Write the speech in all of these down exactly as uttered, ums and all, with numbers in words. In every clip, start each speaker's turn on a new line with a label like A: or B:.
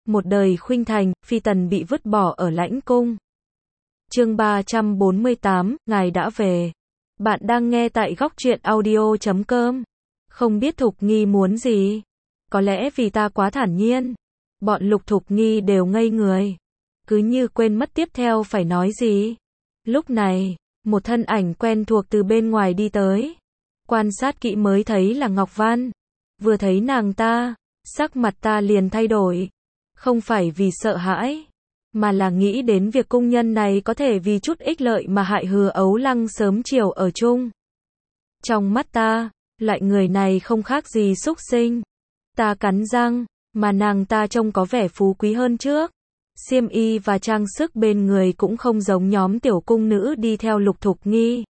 A: một đời khuynh thành, phi tần bị vứt bỏ ở lãnh cung. Chương ba trăm bốn mươi tám, ngài đã về. Bạn đang nghe tại góc truyện audio chấm com. Không biết Thục Nghi muốn gì? Có lẽ vì ta quá thản nhiên. Bọn Lục Thục Nghi đều ngây người. Cứ như quên mất tiếp theo phải nói gì. Lúc này, một thân ảnh quen thuộc từ bên ngoài đi tới. Quan sát kỹ mới thấy là Ngọc Văn. Vừa thấy nàng ta, sắc mặt ta liền thay đổi. Không phải vì sợ hãi, mà là nghĩ đến việc cung nhân này có thể vì chút ích lợi mà hại Hứa Ấu Lăng sớm chiều ở chung. Trong mắt ta, loại người này không khác gì súc sinh. Ta cắn răng, mà nàng ta trông có vẻ phú quý hơn trước. Xiêm y và trang sức bên người cũng không giống nhóm tiểu cung nữ đi theo Lục Thục Nghi.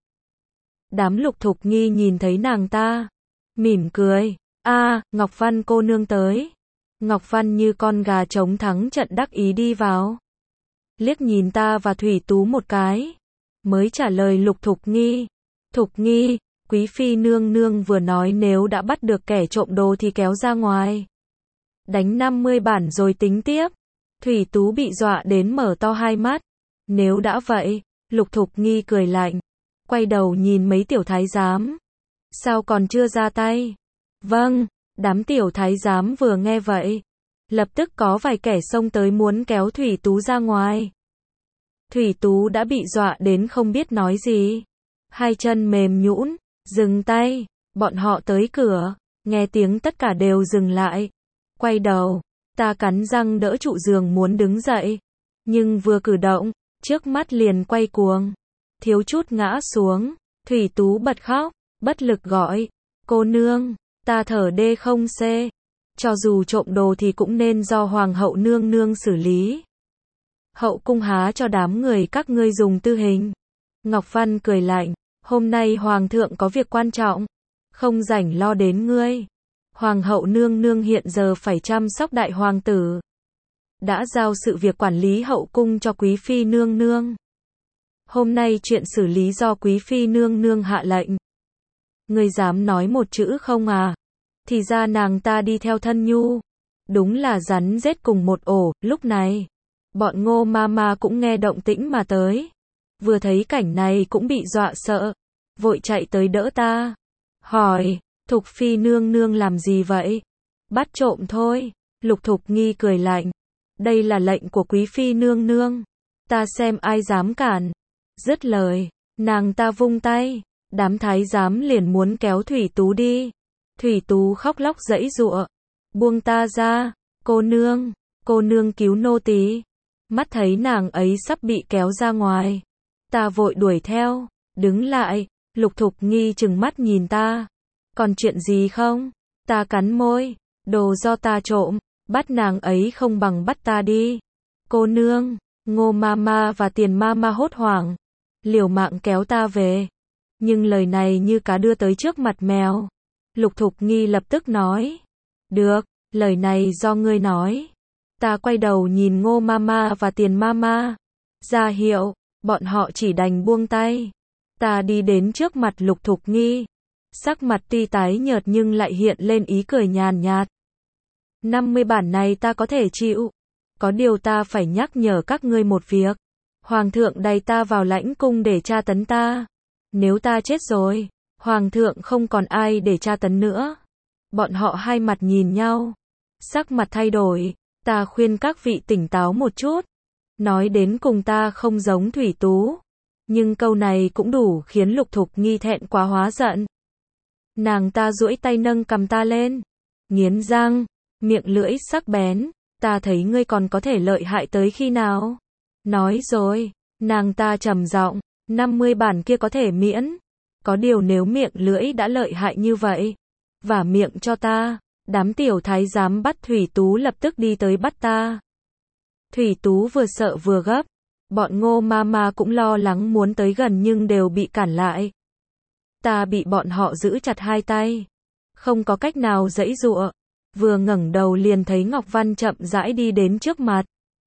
A: Đám Lục Thục Nghi nhìn thấy nàng ta, mỉm cười. A, Ngọc Văn cô nương tới. Ngọc Văn như con gà trống thắng trận đắc ý đi vào. Liếc nhìn ta và Thủy Tú một cái, mới trả lời Lục Thục Nghi. Thục Nghi, quý phi nương nương vừa nói nếu đã bắt được kẻ trộm đồ thì kéo ra ngoài. Đánh năm mươi bản rồi tính tiếp. Thủy Tú bị dọa đến mở to hai mắt. Nếu đã vậy, Lục Thục Nghi cười lạnh. Quay đầu nhìn mấy tiểu thái giám. Sao còn chưa ra tay? Vâng, đám tiểu thái giám vừa nghe vậy. Lập tức có vài kẻ xông tới muốn kéo Thủy Tú ra ngoài. Thủy Tú đã bị dọa đến không biết nói gì. Hai chân mềm nhũn, dừng tay. Bọn họ tới cửa, nghe tiếng tất cả đều dừng lại. Quay đầu, ta cắn răng đỡ trụ giường muốn đứng dậy. Nhưng vừa cử động, trước mắt liền quay cuồng. Thiếu chút ngã xuống. Thủy Tú bật khóc, bất lực gọi. Cô nương, ta thở đê không xê. Cho dù trộm đồ thì cũng nên do Hoàng hậu nương nương xử lý. Hậu cung há cho đám người các ngươi dùng tư hình. Ngọc Văn cười lạnh. Hôm nay Hoàng thượng có việc quan trọng. Không rảnh lo đến ngươi. Hoàng hậu nương nương hiện giờ phải chăm sóc đại hoàng tử. Đã giao sự việc quản lý hậu cung cho quý phi nương nương. Hôm nay chuyện xử lý do quý phi nương nương hạ lệnh. Ngươi dám nói một chữ không à? Thì ra nàng ta đi theo Thân Nhu. Đúng là rắn rết cùng một ổ. Lúc này, bọn Ngô Mama cũng nghe động tĩnh mà tới. Vừa thấy cảnh này cũng bị dọa sợ. Vội chạy tới đỡ ta. Hỏi, Thục phi nương nương làm gì vậy? Bắt trộm thôi. Lục Thục Nghi cười lạnh. Đây là lệnh của quý phi nương nương. Ta xem ai dám cản. Dứt lời, nàng ta vung tay. Đám thái giám liền muốn kéo Thủy Tú đi. Thủy Tú khóc lóc giãy giụa. Buông ta ra. Cô nương, cô nương cứu nô tỳ. Mắt thấy nàng ấy sắp bị kéo ra ngoài. Ta vội đuổi theo. Đứng lại. Lục Thục Nghi trừng mắt nhìn ta. Còn chuyện gì không? Ta cắn môi. Đồ do ta trộm. Bắt nàng ấy không bằng bắt ta đi. Cô nương, Ngô Mama và Tiền Mama hốt hoảng. Liều mạng kéo ta về. Nhưng lời này như cá đưa tới trước mặt mèo. Lục Thục Nghi lập tức nói. Được, lời này do ngươi nói. Ta quay đầu nhìn Ngô Mama và Tiền Mama. Ra hiệu, bọn họ chỉ đành buông tay. Ta đi đến trước mặt Lục Thục Nghi. Sắc mặt tuy tái nhợt nhưng lại hiện lên ý cười nhàn nhạt. năm mươi bản này ta có thể chịu. Có điều ta phải nhắc nhở các ngươi một việc. Hoàng thượng đày ta vào lãnh cung để tra tấn ta. Nếu ta chết rồi, Hoàng thượng không còn ai để tra tấn nữa. Bọn họ hai mặt nhìn nhau. Sắc mặt thay đổi. Ta khuyên các vị tỉnh táo một chút. Nói đến cùng ta không giống Thủy Tú. Nhưng câu này cũng đủ khiến Lục Thục Nghi thẹn quá hóa giận. Nàng ta duỗi tay nâng cầm ta lên. Nghiến răng, miệng lưỡi sắc bén. Ta thấy ngươi còn có thể lợi hại tới khi nào? Nói rồi, nàng ta trầm giọng. năm mươi bản kia có thể miễn. Có điều nếu miệng lưỡi đã lợi hại như vậy. Vả miệng cho ta. Đám tiểu thái giám bắt Thủy Tú lập tức đi tới bắt ta. Thủy Tú vừa sợ vừa gấp. Bọn Ngô Mama cũng lo lắng muốn tới gần nhưng đều bị cản lại. Ta bị bọn họ giữ chặt hai tay. Không có cách nào giãy giụa. Vừa ngẩng đầu liền thấy Ngọc Văn chậm rãi đi đến trước mặt.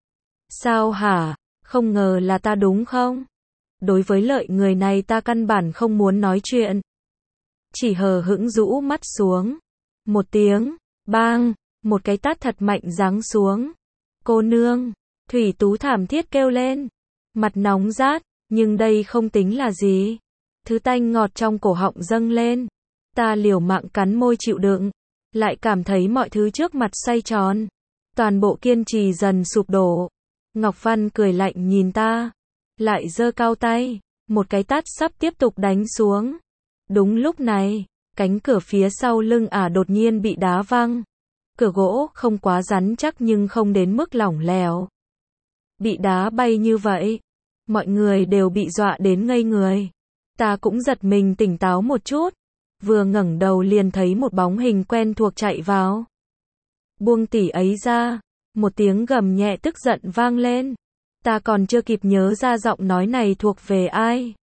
A: Sao hả? Không ngờ là ta đúng không? Đối với lợi người này ta căn bản không muốn nói chuyện. Chỉ hờ hững rũ mắt xuống. Một tiếng, bang, một cái tát thật mạnh giáng xuống. Cô nương, Thủy Tú thảm thiết kêu lên. Mặt nóng rát, nhưng đây không tính là gì. Thứ tanh ngọt trong cổ họng dâng lên. Ta liều mạng cắn môi chịu đựng. Lại cảm thấy mọi thứ trước mặt xoay tròn. Toàn bộ kiên trì dần sụp đổ. Ngọc Văn cười lạnh nhìn ta. Lại giơ cao tay. Một cái tát sắp tiếp tục đánh xuống. Đúng lúc này, cánh cửa phía sau lưng ả đột nhiên bị đá văng. Cửa gỗ không quá rắn chắc nhưng không đến mức lỏng lẻo. Bị đá bay như vậy, mọi người đều bị dọa đến ngây người. Ta cũng giật mình tỉnh táo một chút. Vừa ngẩng đầu liền thấy một bóng hình quen thuộc chạy vào. Buông tỷ ấy ra. Một tiếng gầm nhẹ tức giận vang lên. Ta còn chưa kịp nhớ ra giọng nói này thuộc về ai.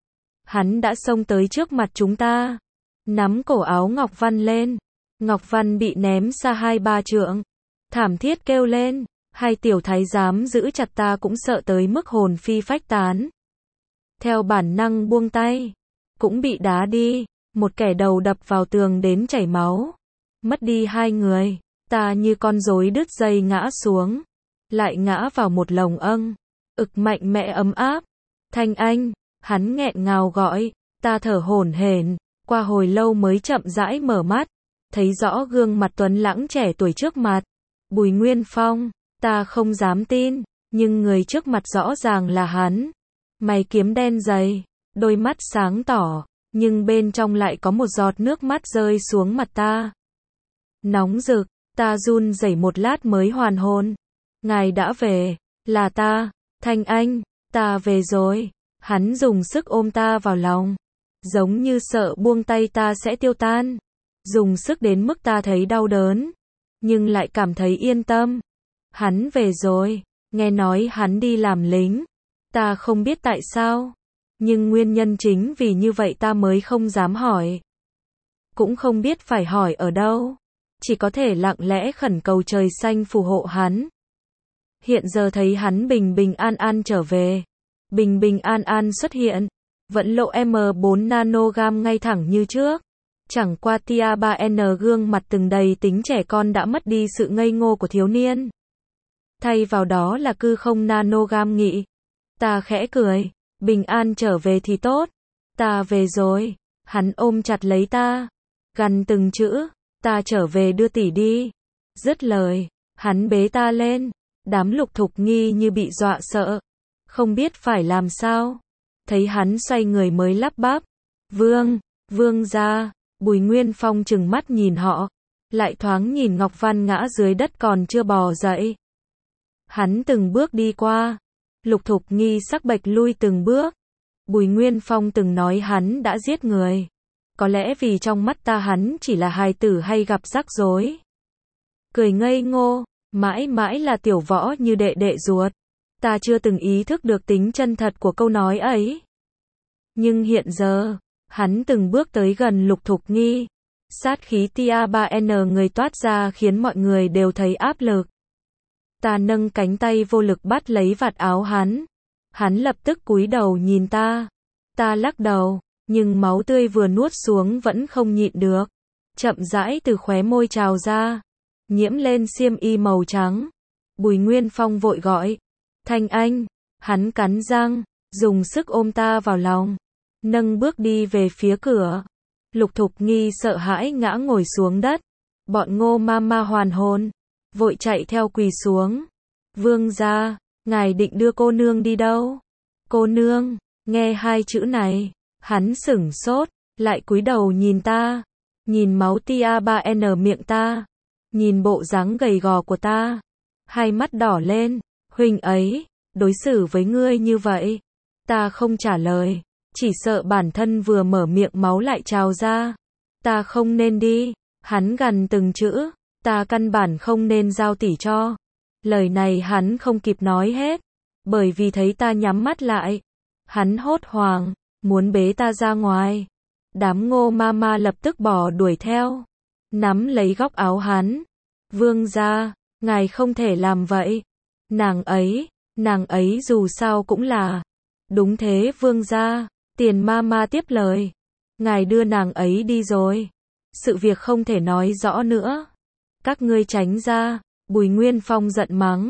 A: Hắn đã xông tới trước mặt chúng ta. Nắm cổ áo Ngọc Văn lên. Ngọc Văn bị ném xa hai ba trượng. Thảm thiết kêu lên. Hai tiểu thái giám giữ chặt ta cũng sợ tới mức hồn phi phách tán. Theo bản năng buông tay. Cũng bị đá đi. Một kẻ đầu đập vào tường đến chảy máu. Mất đi hai người. Ta như con rối đứt dây ngã xuống. Lại ngã vào một lồng âng. Ực mạnh mẽ ấm áp. Thanh Anh. Hắn nghẹn ngào gọi. Ta thở hổn hển. Qua hồi lâu mới chậm rãi mở mắt. Thấy rõ gương mặt tuấn lãng trẻ tuổi trước mặt. Bùi Nguyên Phong. Ta không dám tin. Nhưng người trước mặt rõ ràng là hắn. Mày kiếm đen dày. Đôi mắt sáng tỏ. Nhưng bên trong lại có một giọt nước mắt rơi xuống mặt ta. Nóng rực. Ta run rẩy một lát mới hoàn hồn. Ngài đã về. Là ta. Thanh Anh. Ta về rồi. Hắn dùng sức ôm ta vào lòng. Giống như sợ buông tay ta sẽ tiêu tan. Dùng sức đến mức ta thấy đau đớn. Nhưng lại cảm thấy yên tâm. Hắn về rồi. Nghe nói hắn đi làm lính. Ta không biết tại sao. Nhưng nguyên nhân chính vì như vậy ta mới không dám hỏi. Cũng không biết phải hỏi ở đâu. Chỉ có thể lặng lẽ khẩn cầu trời xanh phù hộ hắn. Hiện giờ thấy hắn bình bình an an trở về. Bình bình an an xuất hiện. Vẫn lộ M bốn nanogam ngay thẳng như trước. Chẳng qua tia ba N gương mặt từng đầy tính trẻ con đã mất đi sự ngây ngô của thiếu niên. Thay vào đó là cư không nanogam nghị. Ta khẽ cười. Bình an trở về thì tốt. Ta về rồi. Hắn ôm chặt lấy ta. Gằn từng chữ. Ta trở về đưa tỷ đi. Dứt lời. Hắn bế ta lên. Đám Lục Thục Nghi như bị dọa sợ. Không biết phải làm sao. Thấy hắn xoay người mới lắp bắp. Vương, vương gia. Bùi Nguyên Phong trừng mắt nhìn họ. Lại thoáng nhìn Ngọc Văn ngã dưới đất còn chưa bò dậy. Hắn từng bước đi qua. Lục Thục Nghi sắc bệch lui từng bước. Bùi Nguyên Phong từng nói hắn đã giết người. Có lẽ vì trong mắt ta hắn chỉ là hài tử hay gặp rắc rối. Cười ngây ngô, mãi mãi là tiểu võ như đệ đệ ruột. Ta chưa từng ý thức được tính chân thật của câu nói ấy. Nhưng hiện giờ, hắn từng bước tới gần Lục Thục Nghi. Sát khí tia ba N người toát ra khiến mọi người đều thấy áp lực. Ta nâng cánh tay vô lực bắt lấy vạt áo hắn. Hắn lập tức cúi đầu nhìn ta. Ta lắc đầu, nhưng máu tươi vừa nuốt xuống vẫn không nhịn được. Chậm rãi từ khóe môi trào ra. Nhiễm lên xiêm y màu trắng. Bùi Nguyên Phong vội gọi. Thanh Anh. Hắn cắn răng, dùng sức ôm ta vào lòng. Nâng bước đi về phía cửa. Lục Thục Nghi sợ hãi ngã ngồi xuống đất. Bọn Ngô Mama hoàn hồn. Vội chạy theo quỳ xuống. Vương gia, ngài định đưa cô nương đi đâu? Cô nương, nghe hai chữ này. Hắn sửng sốt, lại cúi đầu nhìn ta. Nhìn máu tia ba N miệng ta. Nhìn bộ dáng gầy gò của ta. Hai mắt đỏ lên. Huynh ấy, đối xử với ngươi như vậy. Ta không trả lời. Chỉ sợ bản thân vừa mở miệng máu lại trào ra. Ta không nên đi. Hắn gằn từng chữ. Ta căn bản không nên giao tỷ cho. Lời này hắn không kịp nói hết. Bởi vì thấy ta nhắm mắt lại. Hắn hốt hoảng. Muốn bế ta ra ngoài. Đám Ngô Mama lập tức bỏ đuổi theo. Nắm lấy góc áo hắn. Vương gia, ngài không thể làm vậy. Nàng ấy, nàng ấy dù sao cũng là. Đúng thế vương gia. Tiền Mama tiếp lời. Ngài đưa nàng ấy đi rồi. Sự việc không thể nói rõ nữa. Các ngươi tránh ra. Bùi Nguyên Phong giận mắng.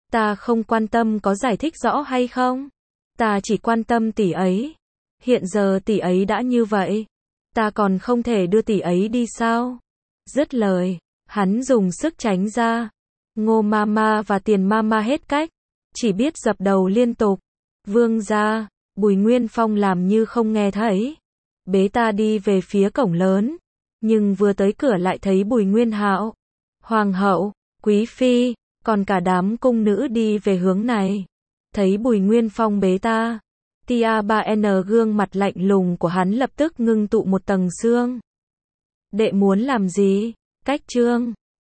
A: Ta không quan tâm có giải thích rõ hay không. Ta chỉ quan tâm tỷ ấy. Hiện giờ tỷ ấy đã như vậy. Ta còn không thể đưa tỷ ấy đi sao? Dứt lời, hắn dùng sức tránh ra. Ngô Mama và Tiền Mama hết cách, chỉ biết dập đầu liên tục. Vương gia, Bùi Nguyên Phong làm như không nghe thấy. Bế ta đi về phía cổng lớn, nhưng vừa tới cửa lại thấy Bùi Nguyên Hạo, Hoàng hậu, Quý phi, còn cả đám cung nữ đi về hướng này. Thấy Bùi Nguyên Phong bế ta, Tia ba N gương mặt lạnh lùng của hắn lập tức ngưng tụ một tầng xương. Đệ muốn làm gì? Cách trương.